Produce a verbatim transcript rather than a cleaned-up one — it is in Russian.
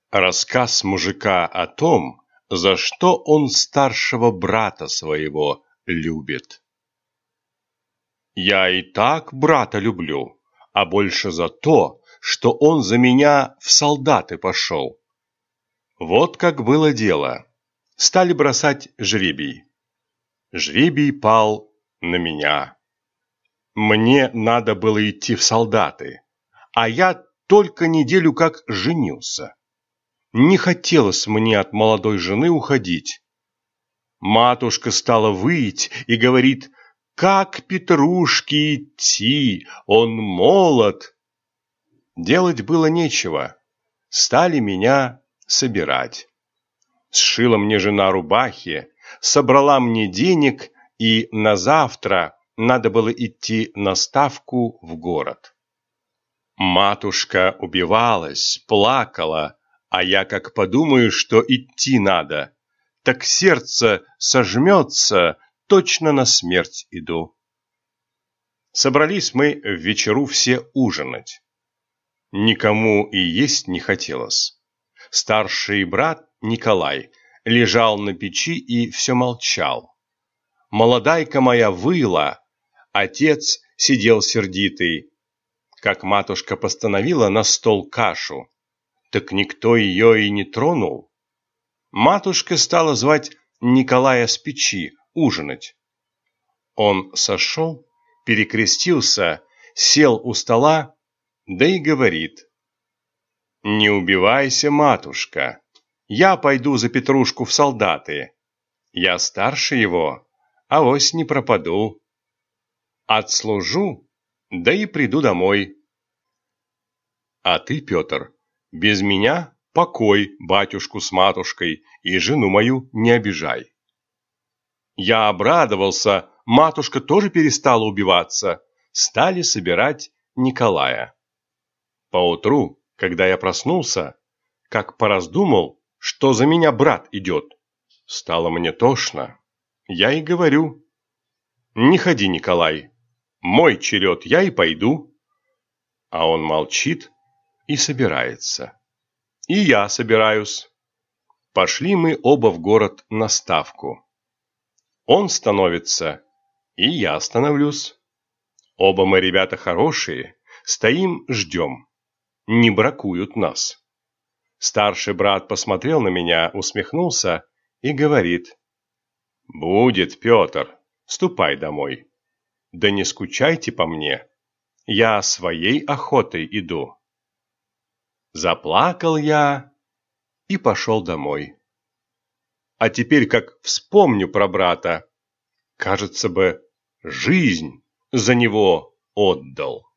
Рассказ мужика о том, за что он старшего брата своего любит. Я и так брата люблю, а больше за то, что он за меня в солдаты пошел. Вот как было дело. Стали бросать жребий. Жребий пал на меня. Мне надо было идти в солдаты, а я только неделю как женился. Не хотелось мне от молодой жены уходить. Матушка стала выть и говорит: «Как Петрушке идти? Он молод!» Делать было нечего. Стали меня собирать. Сшила мне жена рубахи, собрала мне денег, и на завтра надо было идти на ставку в город. Матушка убивалась, плакала, а я как подумаю, что идти надо, так сердце сожмется, точно на смерть иду. Собрались мы в вечеру все ужинать. Никому и есть не хотелось. Старший брат Николай лежал на печи и все молчал. Молодайка моя выла, отец сидел сердитый. Как матушка постановила на стол кашу, так никто ее и не тронул. Матушка стала звать Николая с печи ужинать. Он сошел, перекрестился, сел у стола, да и говорит: «Не убивайся, матушка, я пойду за Петрушку в солдаты. Я старше его, авось не пропаду. Отслужу, да и приду домой. А ты, Петр, без меня покой батюшку с матушкой и жену мою не обижай». Я обрадовался, матушка тоже перестала убиваться, стали собирать Николая. Поутру, когда я проснулся, как пораздумал, что за меня брат идет, стало мне тошно. Я и говорю: «Не ходи, Николай, мой черед, я и пойду». А он молчит и собирается. И я собираюсь. Пошли мы оба в город на ставку. Он становится, и я становлюсь. Оба мы ребята хорошие, стоим, ждем. Не бракуют нас. Старший брат посмотрел на меня, усмехнулся и говорит: «Будет, Петр, ступай домой. Да не скучайте по мне, я своей охотой иду». Заплакал я и пошел домой. А теперь, как вспомню про брата, кажется бы, жизнь за него отдал.